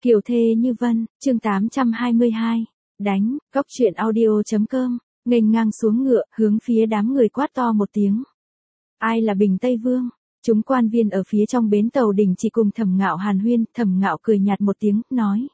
Kiều thê như vân, chương 822. Đánh, góc truyện audio.com, nghênh ngang xuống ngựa, hướng phía đám người quát to một tiếng. Ai là Bình Tây Vương? Chúng quan viên ở phía trong bến tàu đình chỉ cùng Thẩm Ngạo hàn huyên, Thẩm Ngạo cười nhạt một tiếng, nói.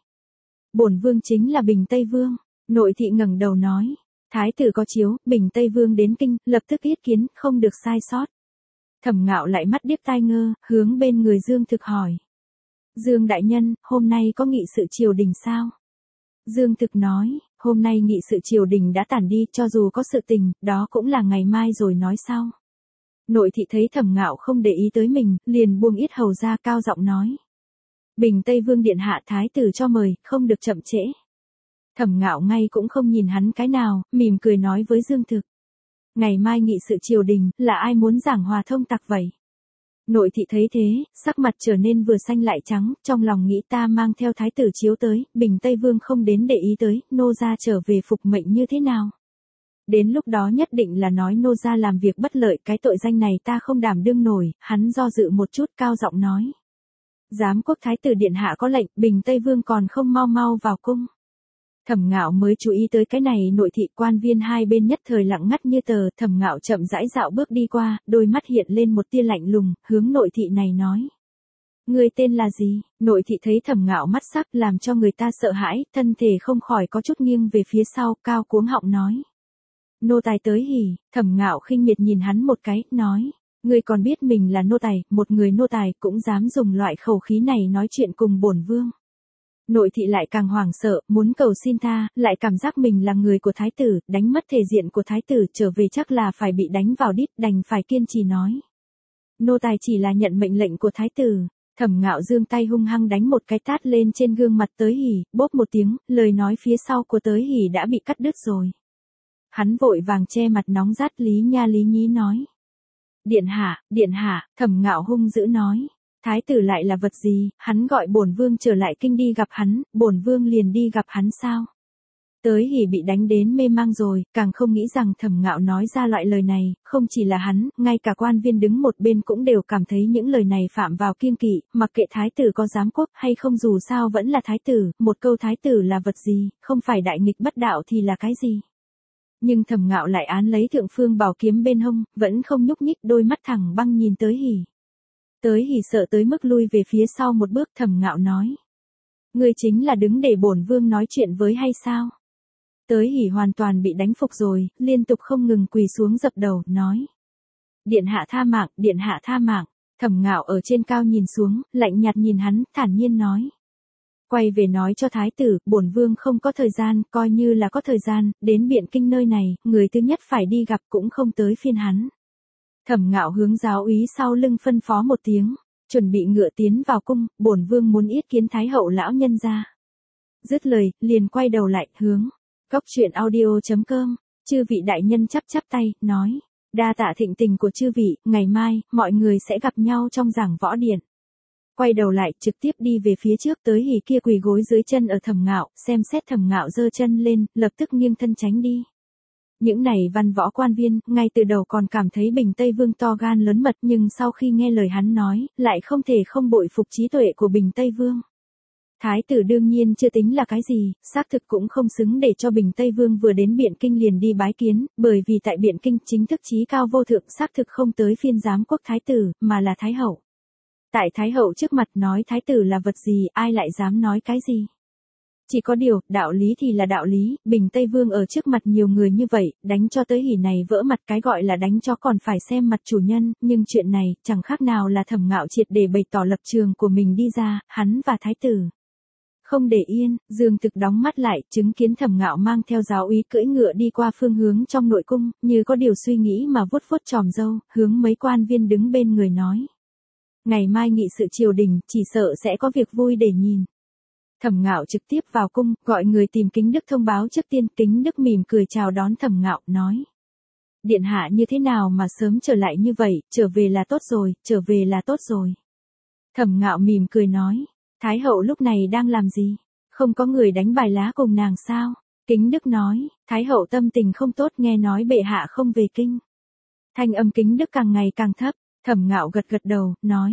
Bổn vương chính là Bình Tây Vương. Nội thị ngẩng đầu nói. Thái tử có chiếu, Bình Tây Vương đến kinh, lập tức yết kiến, không được sai sót. Thẩm Ngạo lại mắt điếc tai ngơ, hướng bên người Dương Thực hỏi. Dương đại nhân, hôm nay có nghị sự triều đình sao? Dương Thực nói, hôm nay nghị sự triều đình đã tản đi, cho dù có sự tình, đó cũng là ngày mai rồi nói sau. Nội thị thấy Thẩm Ngạo không để ý tới mình, liền buông yết hầu ra, cao giọng nói. Bình Tây Vương điện hạ thái tử cho mời, không được chậm trễ. Thẩm Ngạo ngay cũng không nhìn hắn cái nào, mỉm cười nói với Dương Thực. Ngày mai nghị sự triều đình, là ai muốn giảng hòa thông tặc vậy? Nội thị thấy thế, sắc mặt trở nên vừa xanh lại trắng, trong lòng nghĩ ta mang theo thái tử chiếu tới, Bình Tây Vương không đến để ý tới, nô gia trở về phục mệnh như thế nào? Đến lúc đó nhất định là nói nô gia làm việc bất lợi, cái tội danh này ta không đảm đương nổi, hắn do dự một chút, cao giọng nói. Giám quốc thái tử điện hạ có lệnh, Bình Tây Vương còn không mau mau vào cung. Thẩm Ngạo mới chú ý tới cái này, nội thị quan viên hai bên nhất thời lặng ngắt như tờ, Thẩm Ngạo chậm rãi dạo bước đi qua, đôi mắt hiện lên một tia lạnh lùng, hướng nội thị này nói. Người tên là gì? Nội thị thấy Thẩm Ngạo mắt sắc làm cho người ta sợ hãi, thân thể không khỏi có chút nghiêng về phía sau, cao cuống họng nói. Nô tài tới hỉ, Thẩm Ngạo khinh miệt nhìn hắn một cái, nói. Ngươi còn biết mình là nô tài, một người nô tài cũng dám dùng loại khẩu khí này nói chuyện cùng bổn vương. Nội thị lại càng hoảng sợ, muốn cầu xin tha, lại cảm giác mình là người của thái tử, đánh mất thể diện của thái tử, trở về chắc là phải bị đánh vào đít, đành phải kiên trì nói. Nô tài chỉ là nhận mệnh lệnh của thái tử. Thẩm Ngạo giương tay hung hăng đánh một cái tát lên trên gương mặt Tới Hỉ, bốp một tiếng, lời nói phía sau của Tới Hỉ đã bị cắt đứt rồi. Hắn vội vàng che mặt nóng rát lý nha lý nhí nói. Điện hạ, Thẩm Ngạo hung dữ nói. Thái tử lại là vật gì, hắn gọi bổn vương trở lại kinh đi gặp hắn, bổn vương liền đi gặp hắn sao? Tới Hỉ bị đánh đến mê mang rồi, càng không nghĩ rằng Thẩm Ngạo nói ra loại lời này, không chỉ là hắn, ngay cả quan viên đứng một bên cũng đều cảm thấy những lời này phạm vào kiêng kỵ, mặc kệ thái tử có giám quốc hay không dù sao vẫn là thái tử, một câu thái tử là vật gì, không phải đại nghịch bất đạo thì là cái gì? Nhưng Thẩm Ngạo lại án lấy thượng phương bảo kiếm bên hông, vẫn không nhúc nhích, đôi mắt thẳng băng nhìn Tới Hỉ. Tới Hỉ sợ tới mức lui về phía sau một bước, Thẩm Ngạo nói. Ngươi chính là đứng để bổn vương nói chuyện với hay sao? Tới Hỉ hoàn toàn bị đánh phục rồi, liên tục không ngừng quỳ xuống dập đầu, nói. Điện hạ tha mạng, điện hạ tha mạng. Thẩm Ngạo ở trên cao nhìn xuống, lạnh nhạt nhìn hắn, thản nhiên nói. Quay về nói cho thái tử, bổn vương không có thời gian, coi như là có thời gian, đến Biện Kinh nơi này, người thứ nhất phải đi gặp cũng không tới phiên hắn. Thẩm Ngạo hướng giáo úy sau lưng phân phó một tiếng, chuẩn bị ngựa tiến vào cung, bổn vương muốn yết kiến thái hậu lão nhân gia. Dứt lời, liền quay đầu lại, hướng góc truyện audio.com, chư vị đại nhân chắp tay, nói, đa tạ thịnh tình của chư vị, ngày mai, mọi người sẽ gặp nhau trong giảng võ điện. Quay đầu lại, trực tiếp đi về phía trước, Tới Hỉ kia quỳ gối dưới chân ở Thẩm Ngạo, xem xét Thẩm Ngạo giơ chân lên, lập tức nghiêng thân tránh đi. Những này văn võ quan viên, ngay từ đầu còn cảm thấy Bình Tây Vương to gan lớn mật, nhưng sau khi nghe lời hắn nói, lại không thể không bội phục trí tuệ của Bình Tây Vương. Thái tử đương nhiên chưa tính là cái gì, xác thực cũng không xứng để cho Bình Tây Vương vừa đến Biện Kinh liền đi bái kiến, bởi vì tại Biện Kinh chính thức chí cao vô thượng xác thực không tới phiên giám quốc thái tử, mà là thái hậu. Tại thái hậu trước mặt nói thái tử là vật gì, ai lại dám nói cái gì? Chỉ có điều, đạo lý thì là đạo lý, Bình Tây Vương ở trước mặt nhiều người như vậy, đánh cho Tới Hỉ này vỡ mặt, cái gọi là đánh cho còn phải xem mặt chủ nhân, nhưng chuyện này, chẳng khác nào là Thẩm Ngạo triệt để bày tỏ lập trường của mình đi ra, hắn và thái tử. Không để yên, Dương Thực đóng mắt lại, chứng kiến Thẩm Ngạo mang theo giáo úy cưỡi ngựa đi qua phương hướng trong nội cung, như có điều suy nghĩ mà vuốt vuốt chòm râu, hướng mấy quan viên đứng bên người nói. Ngày mai nghị sự triều đình, chỉ sợ sẽ có việc vui để nhìn. Thẩm Ngạo trực tiếp vào cung, gọi người tìm Kính Đức thông báo trước tiên, Kính Đức mỉm cười chào đón Thẩm Ngạo, nói. Điện hạ như thế nào mà sớm trở lại như vậy, trở về là tốt rồi, trở về là tốt rồi. Thẩm Ngạo mỉm cười nói, Thái hậu lúc này đang làm gì? Không có người đánh bài lá cùng nàng sao? Kính Đức nói, Thái hậu tâm tình không tốt, nghe nói bệ hạ không về kinh. Thanh âm Kính Đức càng ngày càng thấp, Thẩm Ngạo gật gật đầu, nói,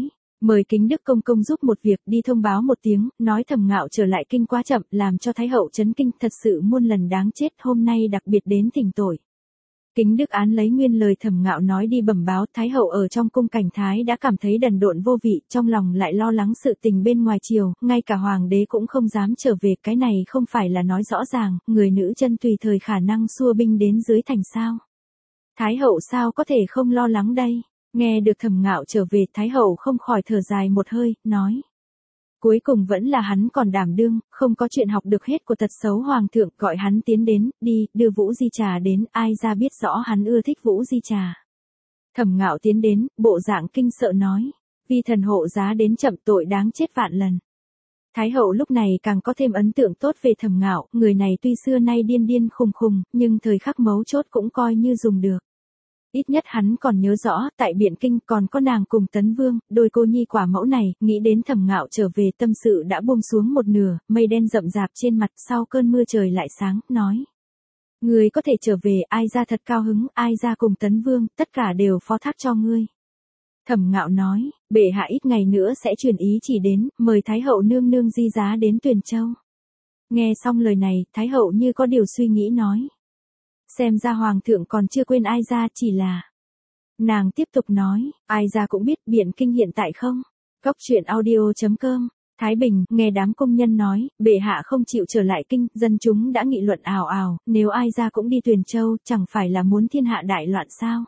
Mời Kính Đức công công giúp một việc, đi thông báo một tiếng, nói Thẩm Ngạo trở lại kinh quá chậm, làm cho Thái hậu chấn kinh, thật sự muôn lần đáng chết, hôm nay đặc biệt đến thỉnh tội. Kính Đức án lấy nguyên lời Thẩm Ngạo nói đi bẩm báo, Thái hậu ở trong cung Cảnh Thái đã cảm thấy đần độn vô vị, trong lòng lại lo lắng sự tình bên ngoài triều, ngay cả hoàng đế cũng không dám trở về, cái này không phải là nói rõ ràng, người nữ chân tùy thời khả năng xua binh đến dưới thành sao. Thái hậu sao có thể không lo lắng đây? Nghe được Thẩm Ngạo trở về, Thái hậu không khỏi thở dài một hơi, nói. Cuối cùng vẫn là hắn còn đảm đương, không có chuyện học được hết của tật xấu hoàng thượng, gọi hắn tiến đến, đi, đưa Vũ Di Trà đến, ai ra biết rõ hắn ưa thích Vũ Di Trà. Thẩm Ngạo tiến đến, bộ dạng kinh sợ nói, vi thần hộ giá đến chậm, tội đáng chết vạn lần. Thái hậu lúc này càng có thêm ấn tượng tốt về Thẩm Ngạo, người này tuy xưa nay điên điên khùng khùng, nhưng thời khắc mấu chốt cũng coi như dùng được. Ít nhất hắn còn nhớ rõ, tại Biện Kinh còn có nàng cùng Tấn Vương, đôi cô nhi quả mẫu này, nghĩ đến Thẩm Ngạo trở về, tâm sự đã buông xuống một nửa, mây đen rậm rạp trên mặt, sau cơn mưa trời lại sáng, nói. Ngươi có thể trở về, ai ra thật cao hứng, ai ra cùng Tấn Vương, tất cả đều phó thác cho ngươi. Thẩm Ngạo nói, bệ hạ ít ngày nữa sẽ truyền ý chỉ đến, mời Thái hậu nương nương di giá đến Tuyền Châu. Nghe xong lời này, Thái hậu như có điều suy nghĩ nói. Xem ra hoàng thượng còn chưa quên ai ra, chỉ là. Nàng tiếp tục nói, ai ra cũng biết Biện Kinh hiện tại không? Cóc truyện audio.com. Thái Bình, nghe đám công nhân nói, bệ hạ không chịu trở lại kinh, dân chúng đã nghị luận ào ào, nếu ai ra cũng đi Tuyền Châu, chẳng phải là muốn thiên hạ đại loạn sao?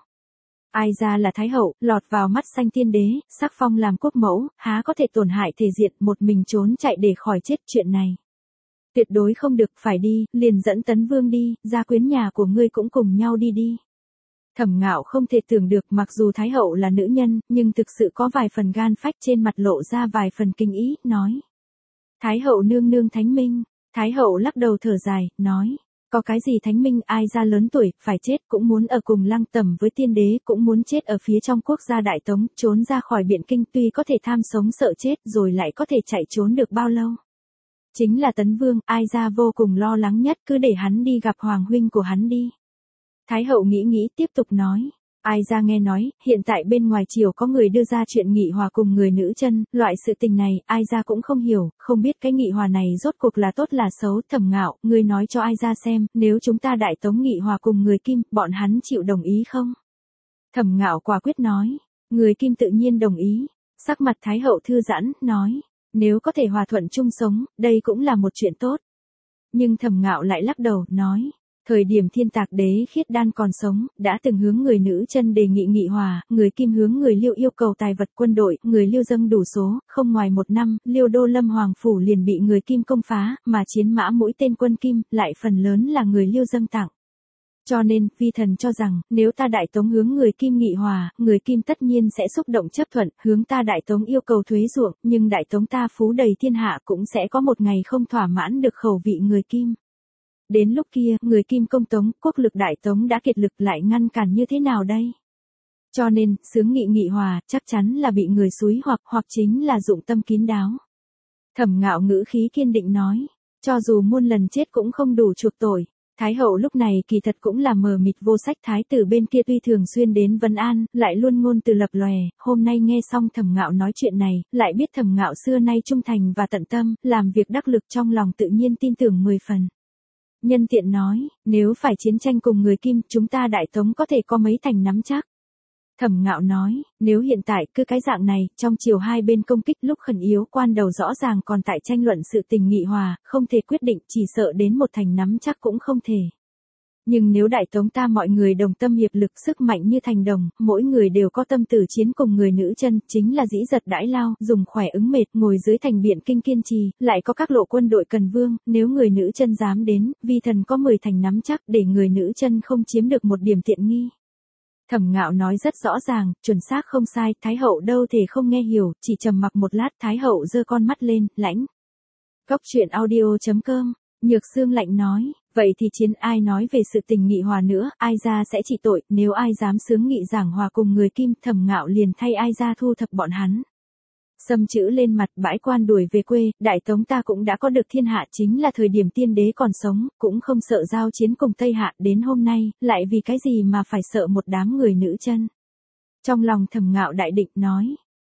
Ai ra là Thái hậu, lọt vào mắt xanh tiên đế, sắc phong làm quốc mẫu, há có thể tổn hại thể diện, một mình trốn chạy để khỏi chết, chuyện này. Tuyệt đối không được, phải đi, liền dẫn Tấn Vương đi, gia quyến nhà của ngươi cũng cùng nhau đi đi. Thẩm Ngạo không thể tưởng được, mặc dù Thái hậu là nữ nhân, nhưng thực sự có vài phần gan phách, trên mặt lộ ra vài phần kinh ý, nói. Thái hậu nương nương thánh minh. Thái hậu lắc đầu thở dài, nói. Có cái gì thánh minh, ai ra lớn tuổi, phải chết, cũng muốn ở cùng Lăng Tẩm với tiên đế, cũng muốn chết ở phía trong quốc gia Đại Tống, trốn ra khỏi Biện Kinh, tuy có thể tham sống sợ chết, rồi lại có thể chạy trốn được bao lâu. Chính là Tấn Vương, ai ra vô cùng lo lắng nhất, cứ để hắn đi gặp hoàng huynh của hắn đi. Thái hậu nghĩ nghĩ, tiếp tục nói. Ai ra nghe nói, hiện tại bên ngoài triều có người đưa ra chuyện nghị hòa cùng người nữ chân, loại sự tình này, ai ra cũng không hiểu, không biết cái nghị hòa này rốt cuộc là tốt là xấu. Thẩm Ngạo, ngươi nói cho ai ra xem, nếu chúng ta Đại Tống nghị hòa cùng người Kim, bọn hắn chịu đồng ý không? Thẩm Ngạo quả quyết nói, người Kim tự nhiên đồng ý. Sắc mặt Thái hậu thư giãn, nói, nếu có thể hòa thuận chung sống, đây cũng là một chuyện tốt. Nhưng Thẩm Ngạo lại lắc đầu, nói. Thời điểm Thiên Tạc Đế Khiết Đan còn sống, đã từng hướng người nữ chân đề nghị nghị hòa, người Kim hướng người Liêu yêu cầu tài vật quân đội, người Liêu dâng đủ số, không ngoài một năm, Liêu đô Lâm Hoàng Phủ liền bị người Kim công phá, mà chiến mã mũi tên quân Kim, lại phần lớn là người Liêu dâng tặng. Cho nên, vi thần cho rằng, nếu ta Đại Tống hướng người Kim nghị hòa, người Kim tất nhiên sẽ xúc động chấp thuận, hướng ta Đại Tống yêu cầu thuế ruộng, nhưng Đại Tống ta phú đầy thiên hạ cũng sẽ có một ngày không thỏa mãn được khẩu vị người Kim. Đến lúc kia, người Kim công Tống, quốc lực Đại Tống đã kiệt lực, lại ngăn cản như thế nào đây? Cho nên, xướng nghị nghị hòa, chắc chắn là bị người xúi hoặc chính là dụng tâm kín đáo. Thẩm Ngạo ngữ khí kiên định nói, cho dù muôn lần chết cũng không đủ chuộc tội. Thái hậu lúc này kỳ thật cũng là mờ mịt vô sách, thái tử bên kia tuy thường xuyên đến vấn an, lại luôn ngôn từ lập lòe, hôm nay nghe xong Thẩm Ngạo nói chuyện này, lại biết Thẩm Ngạo xưa nay trung thành và tận tâm, làm việc đắc lực, trong lòng tự nhiên tin tưởng 10 phần. Nhân tiện nói, nếu phải chiến tranh cùng người Kim, chúng ta Đại Tống có thể có mấy thành nắm chắc. Thẩm Ngạo nói, nếu hiện tại cứ cái dạng này, trong chiều hai bên công kích lúc khẩn yếu, quan đầu rõ ràng còn tại tranh luận sự tình nghị hòa, không thể quyết định, chỉ sợ đến một thành nắm chắc cũng không thể. Nhưng nếu Đại Tống ta mọi người đồng tâm hiệp lực, sức mạnh như thành đồng, mỗi người đều có tâm tử chiến cùng người nữ chân, chính là dĩ giật đãi lao, dùng khỏe ứng mệt, ngồi dưới thành Biện Kinh kiên trì, lại có các lộ quân đội cần vương, nếu người nữ chân dám đến, vi thần có 10 thành nắm chắc, để người nữ chân không chiếm được một điểm tiện nghi. Thẩm Ngạo nói rất rõ ràng, chuẩn xác không sai, Thái hậu đâu thể không nghe hiểu, chỉ trầm mặc một lát, Thái hậu giơ con mắt lên, lãnh. Cóc truyện audio.com, Nhược Sương lạnh nói, vậy thì chiến, ai nói về sự tình nghị hòa nữa, ai ra sẽ trị tội, nếu ai dám xướng nghị giảng hòa cùng người Kim, Thẩm Ngạo liền thay ai ra thu thập bọn hắn. Xâm chữ lên mặt, bãi quan đuổi về quê, Đại Tống ta cũng đã có được thiên hạ, chính là thời điểm tiên đế còn sống, cũng không sợ giao chiến cùng Tây Hạ, đến hôm nay, lại vì cái gì mà phải sợ một đám người nữ chân. Trong lòng Thẩm Ngạo đại định, nói,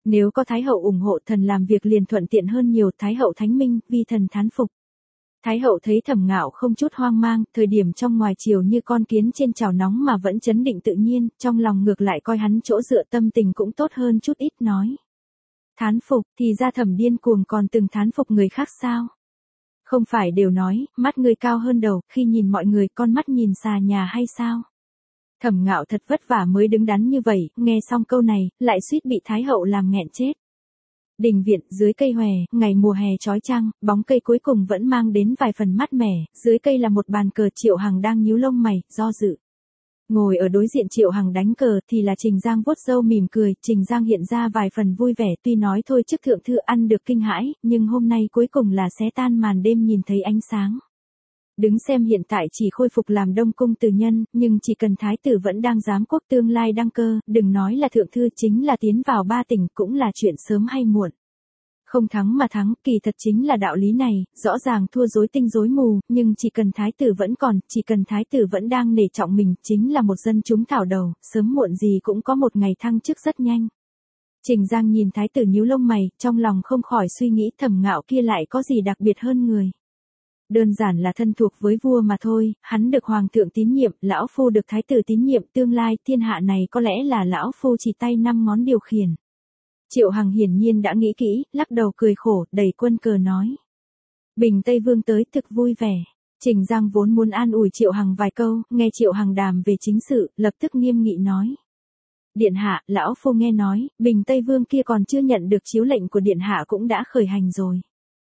Nếu có Thái hậu ủng hộ thần làm việc liền thuận tiện hơn nhiều. Thái hậu thánh minh, vi thần thán phục. Thái hậu thấy Thẩm Ngạo không chút hoang mang, thời điểm trong ngoài chiều như con kiến trên chảo nóng mà vẫn trấn định tự nhiên, trong lòng ngược lại coi hắn chỗ dựa, tâm tình cũng tốt hơn chút ít, nói. Thán phục, thì ra Thẩm điên cuồng còn từng thán phục người khác sao? Không phải đều nói, mắt người cao hơn đầu, khi nhìn mọi người con mắt nhìn xà nhà hay sao? Thẩm Ngạo thật vất vả mới đứng đắn như vậy, nghe xong câu này, lại suýt bị Thái hậu làm nghẹn chết. Đình viện, dưới cây hòe, ngày mùa hè chói chang, bóng cây cuối cùng vẫn mang đến vài phần mát mẻ, dưới cây là một bàn cờ. Triệu Hằng đang nhíu lông mày, do dự. Ngồi ở đối diện Triệu Hằng đánh cờ thì là Trình Giang vuốt râu mỉm cười, Trình Giang hiện ra vài phần vui vẻ, tuy nói thôi chức thượng thư ăn được kinh hãi, nhưng hôm nay cuối cùng là xé tan màn đêm nhìn thấy ánh sáng. Đứng xem hiện tại chỉ khôi phục làm Đông cung từ nhân, nhưng chỉ cần thái tử vẫn đang giám quốc tương lai đăng cơ, đừng nói là thượng thư, chính là tiến vào 3 tỉnh cũng là chuyện sớm hay muộn. Không thắng mà thắng, kỳ thật chính là đạo lý này, rõ ràng thua rối tinh rối mù, nhưng chỉ cần thái tử vẫn còn, chỉ cần thái tử vẫn đang nể trọng mình, chính là một dân chúng thảo đầu, sớm muộn gì cũng có một ngày thăng chức rất nhanh. Trình Giang nhìn thái tử nhíu lông mày, trong lòng không khỏi suy nghĩ Thẩm Ngạo kia lại có gì đặc biệt hơn người. Đơn giản là thân thuộc với vua mà thôi, hắn được hoàng thượng tín nhiệm, lão phu được thái tử tín nhiệm, tương lai thiên hạ này có lẽ là lão phu chỉ tay 5 ngón điều khiển. Triệu Hằng hiển nhiên đã nghĩ kỹ, lắc đầu cười khổ, đẩy quân cờ nói. Bình Tây Vương tới thực vui vẻ. Trình Giang vốn muốn an ủi Triệu Hằng vài câu, nghe Triệu Hằng đàm về chính sự, lập tức nghiêm nghị nói. Điện hạ, lão phu nghe nói, Bình Tây Vương kia còn chưa nhận được chiếu lệnh của điện hạ cũng đã khởi hành rồi.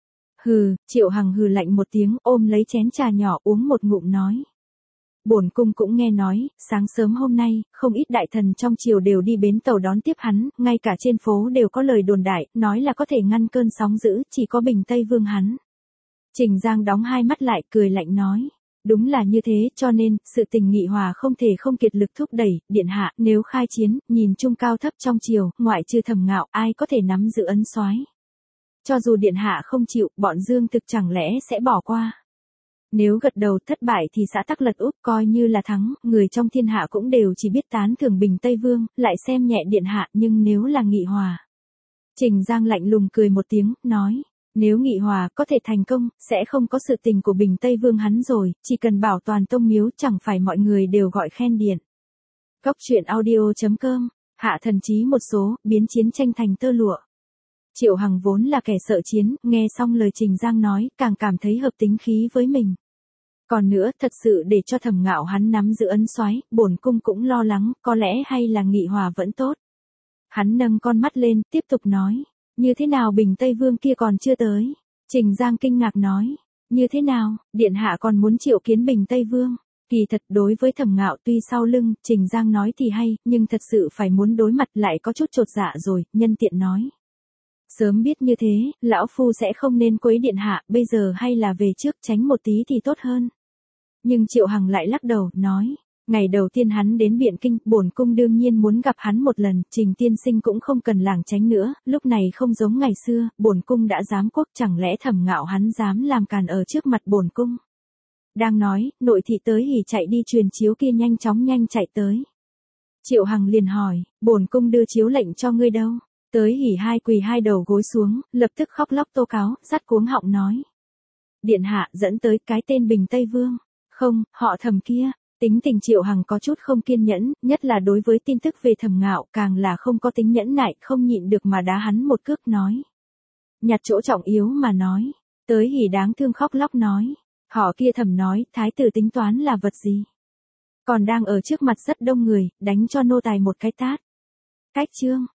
Hừ, Triệu Hằng hừ lạnh một tiếng, ôm lấy chén trà nhỏ uống một ngụm nói. Bổn cung cũng nghe nói, sáng sớm hôm nay, không ít đại thần trong triều đều đi bến tàu đón tiếp hắn, ngay cả trên phố đều có lời đồn đại, nói là có thể ngăn cơn sóng dữ, chỉ có Bình Tây Vương hắn. Trình Giang đóng hai mắt lại, cười lạnh nói. Đúng là như thế, cho nên, sự tình nghị hòa không thể không kiệt lực thúc đẩy, điện hạ, nếu khai chiến, nhìn chung cao thấp trong triều, ngoại trừ Thẩm Ngạo, ai có thể nắm giữ ấn soái. Cho dù điện hạ không chịu, bọn Dương Thực chẳng lẽ sẽ bỏ qua. Nếu gật đầu thất bại thì xã tắc lật úp, coi như là thắng, người trong thiên hạ cũng đều chỉ biết tán thưởng Bình Tây Vương, lại xem nhẹ điện hạ, nhưng nếu là nghị hòa. Trình Giang lạnh lùng cười một tiếng, nói, nếu nghị hòa có thể thành công, sẽ không có sự tình của Bình Tây Vương hắn rồi, chỉ cần bảo toàn tông miếu chẳng phải mọi người đều gọi khen điện. Góc truyện audio.com, hạ thần chí một số, biến chiến tranh thành tơ lụa. Triệu Hằng vốn là kẻ sợ chiến, nghe xong lời Trình Giang nói, càng cảm thấy hợp tính khí với mình. Còn nữa, thật sự để cho Thẩm Ngạo hắn nắm giữ ấn soái, bổn cung cũng lo lắng, có lẽ hay là nghị hòa vẫn tốt. Hắn nâng con mắt lên, tiếp tục nói, như thế nào Bình Tây Vương kia còn chưa tới? Trình Giang kinh ngạc nói, như thế nào, điện hạ còn muốn triệu kiến Bình Tây Vương? Kỳ thật đối với Thẩm Ngạo tuy sau lưng, Trình Giang nói thì hay, nhưng thật sự phải muốn đối mặt lại có chút chột dạ rồi, nhân tiện nói. Sớm biết như thế, lão phu sẽ không nên quấy điện hạ, bây giờ hay là về trước tránh một tí thì tốt hơn. Nhưng Triệu Hằng lại lắc đầu, nói, ngày đầu tiên hắn đến Biện Kinh, bổn cung đương nhiên muốn gặp hắn một lần, Trình tiên sinh cũng không cần lảng tránh nữa, lúc này không giống ngày xưa, bổn cung đã giám quốc, chẳng lẽ Thẩm Ngạo hắn dám làm càn ở trước mặt bổn cung. Đang nói, nội thị tới hỉ chạy đi truyền chiếu kia nhanh chạy tới. Triệu Hằng liền hỏi, bổn cung đưa chiếu lệnh cho ngươi đâu? Tới hỉ hai quỳ hai đầu gối xuống, lập tức khóc lóc tố cáo, dắt cuống họng nói. Điện hạ dẫn tới cái tên Bình Tây Vương. Không, họ Thẩm kia. Tính tình Triệu Hằng có chút không kiên nhẫn, nhất là đối với tin tức về Thẩm Ngạo, càng là không có tính nhẫn nại, không nhịn được mà đá hắn một cước nói. Nhặt chỗ trọng yếu mà nói. Tới hỉ đáng thương khóc lóc nói. Họ kia Thẩm nói, thái tử tính toán là vật gì? Còn đang ở trước mặt rất đông người, đánh cho nô tài một cái tát. Cách chương.